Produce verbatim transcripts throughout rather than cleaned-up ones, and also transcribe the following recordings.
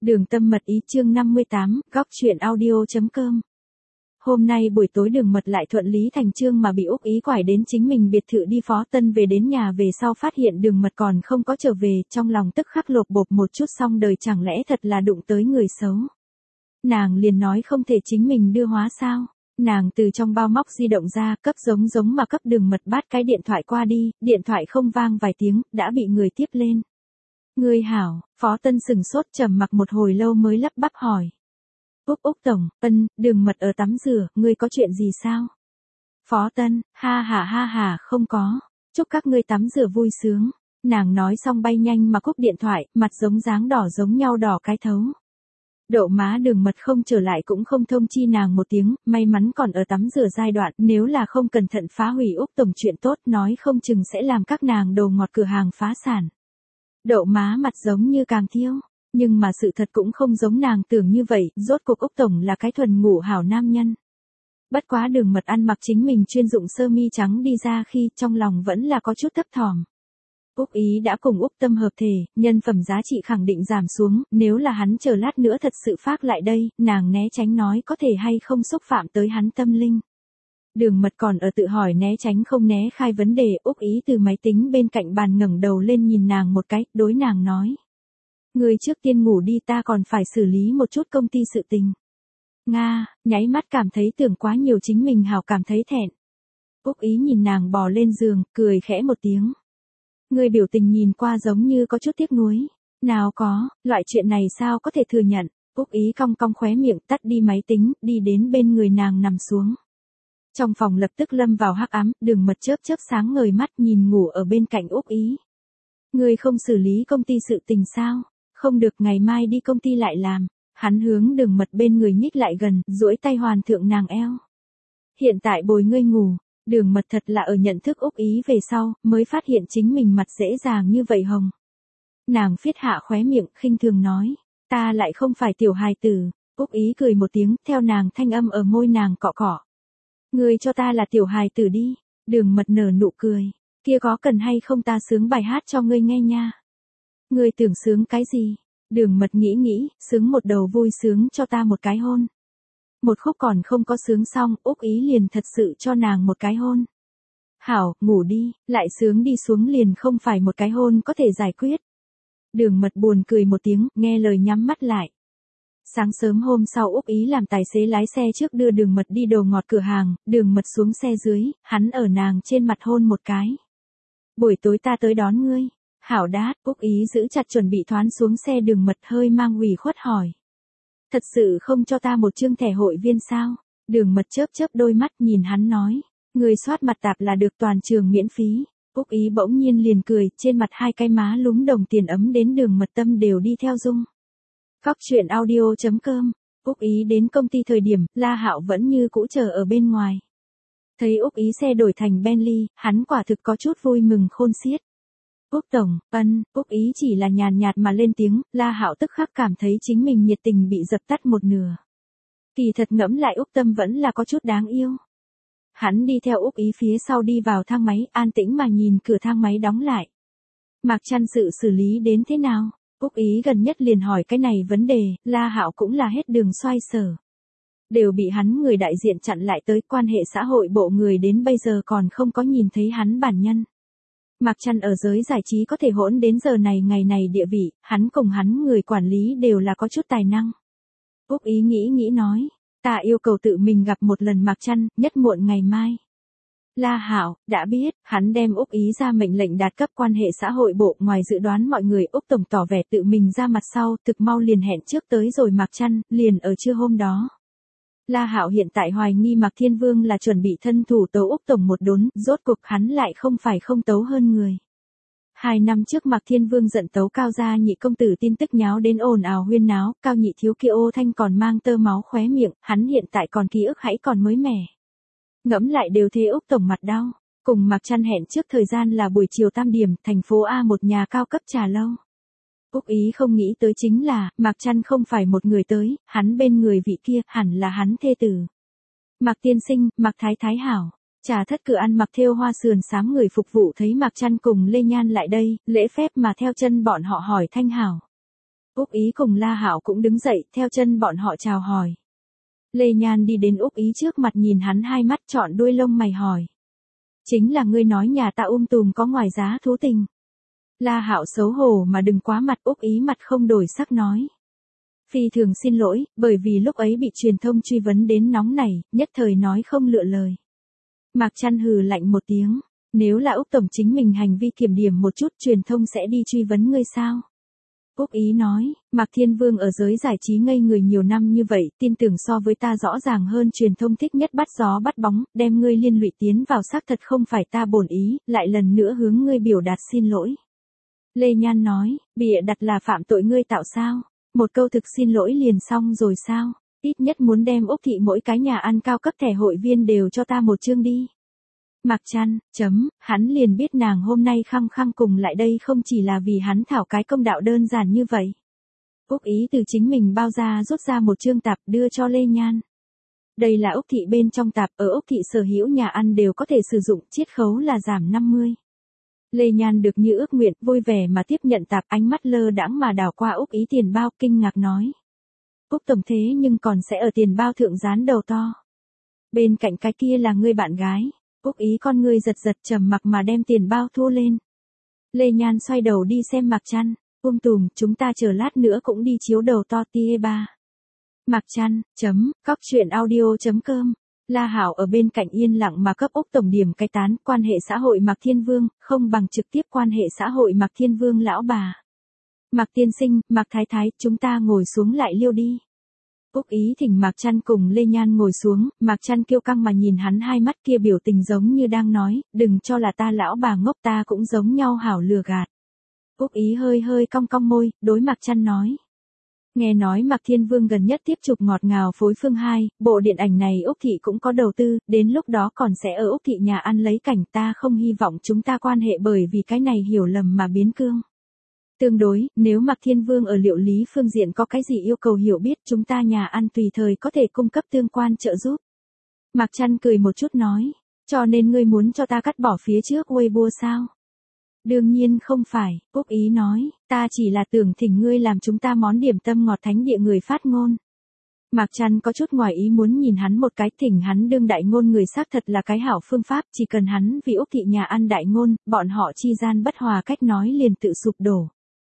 Đường Tâm mật ý chương năm mươi tám, góc chuyện audio.com. Hôm nay buổi tối Đường Mật lại thuận lý thành chương mà bị Úc Ý quải đến chính mình biệt thự đi Phó Tân về đến nhà về sau phát hiện Đường Mật còn không có trở về, trong lòng tức khắc lột bột một chút, xong đời chẳng lẽ thật là đụng tới người xấu. Nàng liền nói không thể chính mình đưa hóa sao. Nàng từ trong bao móc di động ra, cấp giống giống mà cấp Đường Mật bát cái điện thoại qua đi, điện thoại không vang vài tiếng, đã bị người tiếp lên. Ngươi hảo, Phó Tân sừng sốt trầm mặc một hồi lâu mới lắp bắp hỏi. Úc Úc Tổng, ân, Đường Mật ở tắm rửa, ngươi có chuyện gì sao? Phó Tân, ha ha ha ha, không có, chúc các ngươi tắm rửa vui sướng. Nàng nói xong bay nhanh mà cúp điện thoại, mặt giống dáng đỏ giống nhau đỏ cái thấu. Đậu má Đường Mật không trở lại cũng không thông chi nàng một tiếng, may mắn còn ở tắm rửa giai đoạn, nếu là không cẩn thận phá hủy Úc Tổng chuyện tốt nói không chừng sẽ làm các nàng đồ ngọt cửa hàng phá sản. Đậu má mặt giống như càng thiêu, nhưng mà sự thật cũng không giống nàng tưởng như vậy, rốt cuộc Úc Tổng là cái thuần ngủ hảo nam nhân. Bất quá Đường Mật ăn mặc chính mình chuyên dụng sơ mi trắng đi ra khi trong lòng vẫn là có chút thấp thỏm. Úc Ý đã cùng Úc Tâm hợp thể, nhân phẩm giá trị khẳng định giảm xuống, nếu là hắn chờ lát nữa thật sự phác lại đây, nàng né tránh nói có thể hay không xúc phạm tới hắn tâm linh. Đường Mật còn ở tự hỏi né tránh không né khai vấn đề, Úc Ý từ máy tính bên cạnh bàn ngẩng đầu lên nhìn nàng một cái, đối nàng nói. Ngươi trước tiên ngủ đi, ta còn phải xử lý một chút công ty sự tình. Nga, nháy mắt cảm thấy tưởng quá nhiều chính mình hảo cảm thấy thẹn. Úc Ý nhìn nàng bò lên giường, cười khẽ một tiếng. Ngươi biểu tình nhìn qua giống như có chút tiếc nuối. Nào có, loại chuyện này sao có thể thừa nhận. Úc Ý cong cong khóe miệng, tắt đi máy tính, đi đến bên người nàng nằm xuống. Trong phòng lập tức lâm vào hắc ám, Đường Mật chớp chớp sáng ngời mắt nhìn ngủ ở bên cạnh Úc Ý. Ngươi không xử lý công ty sự tình sao? Không được, ngày mai đi công ty lại làm. Hắn hướng Đường Mật bên người nhích lại gần, duỗi tay hoàn thượng nàng eo. Hiện tại bồi ngươi ngủ. Đường Mật thật là ở nhận thức Úc Ý về sau, mới phát hiện chính mình mặt dễ dàng như vậy hồng. Nàng phiết hạ khóe miệng, khinh thường nói. Ta lại không phải tiểu hài tử. Úc Ý cười một tiếng, theo nàng thanh âm ở môi nàng cọ cọ. Ngươi cho ta là tiểu hài tử đi. Đường Mật nở nụ cười. Kia có cần hay không ta sướng bài hát cho ngươi nghe nha. Ngươi tưởng sướng cái gì? Đường Mật nghĩ nghĩ, sướng một đầu vui sướng cho ta một cái hôn. Một khúc còn không có sướng xong, Úc Ý liền thật sự cho nàng một cái hôn. Hảo, ngủ đi, lại sướng đi xuống liền không phải một cái hôn có thể giải quyết. Đường Mật buồn cười một tiếng, nghe lời nhắm mắt lại. Sáng sớm hôm sau Úc Ý làm tài xế lái xe trước đưa Đường Mật đi đồ ngọt cửa hàng, Đường Mật xuống xe dưới, hắn ở nàng trên mặt hôn một cái. Buổi tối ta tới đón ngươi. Hảo đát, Úc Ý giữ chặt chuẩn bị thoán xuống xe, Đường Mật hơi mang ủy khuất hỏi. Thật sự không cho ta một chương thẻ hội viên sao? Đường Mật chớp chớp đôi mắt nhìn hắn nói. Người soát mặt tạp là được toàn trường miễn phí. Úc Ý bỗng nhiên liền cười, trên mặt hai cái má lúm đồng tiền ấm đến Đường Mật tâm đều đi theo rung. Góc chuyện audio.com. Úc Ý đến công ty thời điểm, La Hạo vẫn như cũ chờ ở bên ngoài. Thấy Úc Ý xe đổi thành Bentley, hắn quả thực có chút vui mừng khôn xiết. Úc Tổng, ân, Úc Ý chỉ là nhàn nhạt mà lên tiếng, La Hạo tức khắc cảm thấy chính mình nhiệt tình bị dập tắt một nửa. Kỳ thật ngẫm lại Úc Tâm vẫn là có chút đáng yêu. Hắn đi theo Úc Ý phía sau đi vào thang máy, an tĩnh mà nhìn cửa thang máy đóng lại. Mạc Trăn sự xử lý đến thế nào? Úc Ý gần nhất liền hỏi cái này vấn đề, La Hạo cũng là hết đường xoay sở. Đều bị hắn người đại diện chặn lại tới, quan hệ xã hội bộ người đến bây giờ còn không có nhìn thấy hắn bản nhân. Mạc Trăn ở giới giải trí có thể hỗn đến giờ này ngày này địa vị, hắn cùng hắn người quản lý đều là có chút tài năng. Úc Ý nghĩ nghĩ nói, ta yêu cầu tự mình gặp một lần Mạc Trăn, nhất muộn ngày mai. La Hạo, đã biết, hắn đem Úc Ý ra mệnh lệnh đạt cấp quan hệ xã hội bộ, ngoài dự đoán mọi người, Úc Tổng tỏ vẻ tự mình ra mặt sau, thực mau liền hẹn trước tới rồi Mạc Trăn, liền ở trưa hôm đó. La Hạo hiện tại hoài nghi Mạc Thiên Vương là chuẩn bị thân thủ tấu Úc Tổng một đốn, rốt cuộc hắn lại không phải không tấu hơn người. Hai năm trước Mạc Thiên Vương giận tấu Cao gia nhị công tử, tin tức nháo đến ồn ào huyên náo, Cao nhị thiếu kia ô thanh còn mang tơ máu khóe miệng, hắn hiện tại còn ký ức hãy còn mới mẻ. Ngẫm lại đều thế Úc Tổng mặt đau, cùng Mạc Trăn hẹn trước thời gian là buổi chiều tam điểm, thành phố A một nhà cao cấp trà lâu. Úc Ý không nghĩ tới chính là, Mạc Trăn không phải một người tới, hắn bên người vị kia, hẳn là hắn thê tử. Mạc tiên sinh, Mạc thái thái hảo. Trà thất cửa ăn mặc thêu hoa sườn xám người phục vụ thấy Mạc Trăn cùng Lê Nhan lại đây, lễ phép mà theo chân bọn họ hỏi thanh hảo. Úc Ý cùng La Hạo cũng đứng dậy, theo chân bọn họ chào hỏi. Lê Nhan đi đến Úc Ý trước mặt nhìn hắn hai mắt trọn đuôi lông mày hỏi. Chính là ngươi nói nhà ta um tùm có ngoài giá thú tình. La Hạo xấu hổ mà đừng quá mặt. Úc Ý mặt không đổi sắc nói. Phi thường xin lỗi, bởi vì lúc ấy bị truyền thông truy vấn đến nóng này, nhất thời nói không lựa lời. Mạc Trăn hừ lạnh một tiếng. Nếu là Úc Tổng chính mình hành vi kiểm điểm một chút truyền thông sẽ đi truy vấn ngươi sao? Úc Ý nói, Mạc Thiên Vương ở giới giải trí ngây người nhiều năm như vậy, tin tưởng so với ta rõ ràng hơn truyền thông thích nhất bắt gió bắt bóng, đem ngươi liên lụy tiến vào xác thật không phải ta bổn ý, lại lần nữa hướng ngươi biểu đạt xin lỗi. Lê Nhan nói, bịa đặt là phạm tội ngươi tạo sao? Một câu thực xin lỗi liền xong rồi sao? Ít nhất muốn đem Úc Thị mỗi cái nhà ăn cao cấp thẻ hội viên đều cho ta một chương đi. Mạc Trăn, chấm, hắn liền biết nàng hôm nay khăng khăng cùng lại đây không chỉ là vì hắn thảo cái công đạo đơn giản như vậy. Úc Ý từ chính mình bao ra rút ra một chương tạp đưa cho Lê Nhan. Đây là Úc Thị bên trong tạp, ở Úc Thị sở hữu nhà ăn đều có thể sử dụng, chiết khấu là giảm năm mươi. Lê Nhan được như ước nguyện, vui vẻ mà tiếp nhận tạp, ánh mắt lơ đãng mà đảo qua Úc Ý tiền bao, kinh ngạc nói. Úc Tổng thế nhưng còn sẽ ở tiền bao thượng dán đầu to. Bên cạnh cái kia là người bạn gái. Úc Ý con ngươi giật giật trầm mặc mà đem tiền bao thu lên. Lê Nhan xoay đầu đi xem Mạc Trăn, um tùm, chúng ta chờ lát nữa cũng đi chiếu đầu to tia ba. Mạc Trăn, chấm, cóc truyện audio chấm com. La Hạo ở bên cạnh yên lặng mà cấp Úc Tổng điểm cái tán, quan hệ xã hội Mạc Thiên Vương, không bằng trực tiếp quan hệ xã hội Mạc Thiên Vương lão bà. Mạc Tiên Sinh, Mạc Thái Thái, chúng ta ngồi xuống lại liêu đi. Úc Ý thỉnh Mạc Trăn cùng Lê Nhan ngồi xuống, Mạc Trăn kiêu căng mà nhìn hắn hai mắt kia biểu tình giống như đang nói, đừng cho là ta lão bà ngốc ta cũng giống nhau hảo lừa gạt. Úc Ý hơi hơi cong cong môi, đối Mạc Trăn nói. Nghe nói Mạc Thiên Vương gần nhất tiếp chụp ngọt ngào phối phương hai, bộ điện ảnh này Úc Thị cũng có đầu tư, đến lúc đó còn sẽ ở Úc Thị nhà ăn lấy cảnh, ta không hy vọng chúng ta quan hệ bởi vì cái này hiểu lầm mà biến cương. Tương đối, nếu Mạc Thiên Vương ở liệu lý phương diện có cái gì yêu cầu hiểu biết chúng ta nhà ăn tùy thời có thể cung cấp tương quan trợ giúp. Mạc Trăn cười một chút nói, cho nên ngươi muốn cho ta cắt bỏ phía trước Weibo sao? Đương nhiên không phải, Úc Ý nói, ta chỉ là tưởng thỉnh ngươi làm chúng ta món điểm tâm ngọt thánh địa người phát ngôn. Mạc Trăn có chút ngoài ý muốn nhìn hắn một cái, thỉnh hắn đương đại ngôn người xác thật là cái hảo phương pháp, chỉ cần hắn vì Úc Thị nhà ăn đại ngôn, bọn họ chi gian bất hòa cách nói liền tự sụp đổ.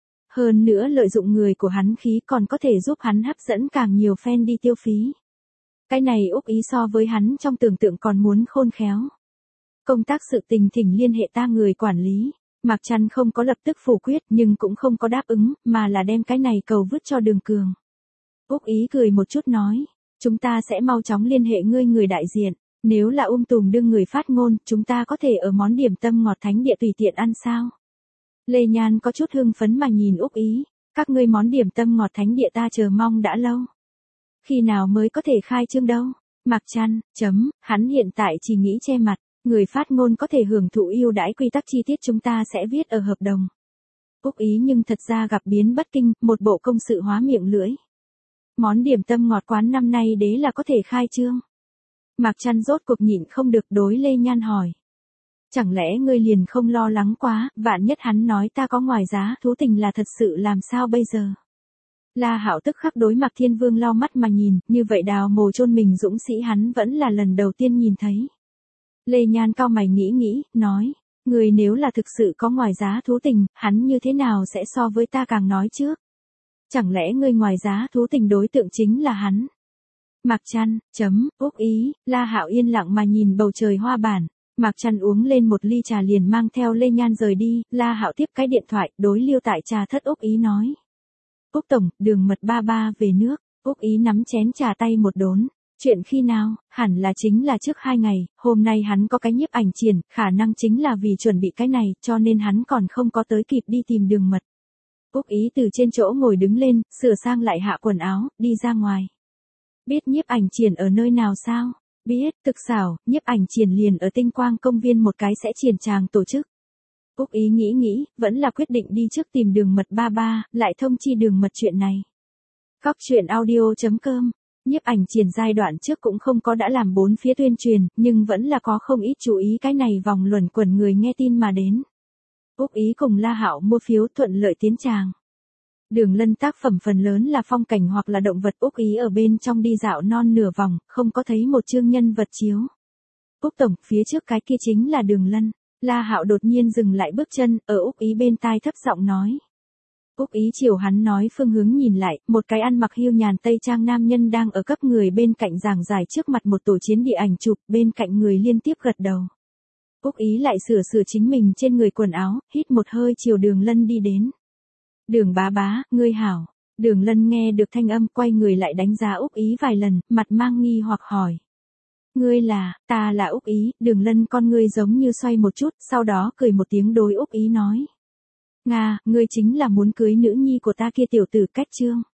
Hơn nữa lợi dụng người của hắn khí còn có thể giúp hắn hấp dẫn càng nhiều fan đi tiêu phí. Cái này Úc Ý so với hắn trong tưởng tượng còn muốn khôn khéo. Công tác sự tình thỉnh liên hệ ta người quản lý. Mạc Trăn không có lập tức phủ quyết nhưng cũng không có đáp ứng, mà là đem cái này cầu vứt cho Đường Cường. Úc Ý cười một chút nói, chúng ta sẽ mau chóng liên hệ ngươi người đại diện, nếu là um tùm đương người phát ngôn, chúng ta có thể ở món điểm tâm ngọt thánh địa tùy tiện ăn sao? Lê Nhan có chút hưng phấn mà nhìn Úc Ý, các ngươi món điểm tâm ngọt thánh địa ta chờ mong đã lâu. Khi nào mới có thể khai trương đâu? Mạc Trăn, chấm, hắn hiện tại chỉ nghĩ che mặt. Người phát ngôn có thể hưởng thụ ưu đãi quy tắc chi tiết chúng ta sẽ viết ở hợp đồng. Úc Ý nhưng thật ra gặp biến bất kinh, một bộ công sự hóa miệng lưỡi. Món điểm tâm ngọt quán năm nay đế là có thể khai trương. Mạc Trăn rốt cuộc nhịn không được đối Lê Nhan hỏi. Chẳng lẽ ngươi liền không lo lắng quá, vạn nhất hắn nói ta có ngoài giá thú tình là thật sự làm sao bây giờ? La Hạo tức khắc đối Mạc Thiên Vương lau mắt mà nhìn, như vậy đào mồ chôn mình dũng sĩ hắn vẫn là lần đầu tiên nhìn thấy. Lê Nhan cau mày nghĩ nghĩ, nói, người nếu là thực sự có ngoài giá thú tình, hắn như thế nào sẽ so với ta càng nói trước? Chẳng lẽ người ngoài giá thú tình đối tượng chính là hắn? Mạc Trăn, chấm, Úc Ý, La Hạo yên lặng mà nhìn bầu trời hoa bản. Mạc Trăn uống lên một ly trà liền mang theo Lê Nhan rời đi, La Hạo tiếp cái điện thoại, đối lưu tại trà thất Úc Ý nói. Úc Tổng, đường mật ba ba về nước, Úc Ý nắm chén trà tay một đốn. Chuyện khi nào, hẳn là chính là trước hai ngày, hôm nay hắn có cái nhiếp ảnh triển, khả năng chính là vì chuẩn bị cái này, cho nên hắn còn không có tới kịp đi tìm đường mật. Úc Ý từ trên chỗ ngồi đứng lên, sửa sang lại hạ quần áo, đi ra ngoài. Biết nhiếp ảnh triển ở nơi nào sao? Biết, thực xảo, nhiếp ảnh triển liền ở Tinh Quang công viên một cái sẽ triển tràng tổ chức. Úc Ý nghĩ nghĩ, vẫn là quyết định đi trước tìm đường mật ba ba, lại thông chi đường mật chuyện này. Cóc truyện audio chấm com. Nhiếp ảnh triển giai đoạn trước cũng không có đã làm bốn phía tuyên truyền, nhưng vẫn là có không ít chú ý cái này vòng luẩn quẩn người nghe tin mà đến. Úc Ý cùng La Hạo mua phiếu thuận lợi tiến tràng. Đường Lân tác phẩm phần lớn là phong cảnh hoặc là động vật. Úc Ý ở bên trong đi dạo non nửa vòng, không có thấy một chương nhân vật chiếu. Úc tổng, phía trước cái kia chính là Đường Lân. La Hạo đột nhiên dừng lại bước chân, ở Úc Ý bên tai thấp giọng nói. Úc Ý chiều hắn nói phương hướng nhìn lại, một cái ăn mặc hiu nhàn tây trang nam nhân đang ở cấp người bên cạnh giảng giải trước mặt một tổ chiến địa ảnh chụp, bên cạnh người liên tiếp gật đầu. Úc Ý lại sửa sửa chính mình trên người quần áo, hít một hơi chiều Đường Lân đi đến. Đường bá bá, ngươi hảo. Đường Lân nghe được thanh âm, quay người lại đánh giá Úc Ý vài lần, mặt mang nghi hoặc hỏi. Ngươi là, ta là Úc Ý. Đường Lân con ngươi giống như xoay một chút, sau đó cười một tiếng đối Úc Ý nói. Nga, ngươi chính là muốn cưới nữ nhi của ta kia tiểu tử Cách Trương.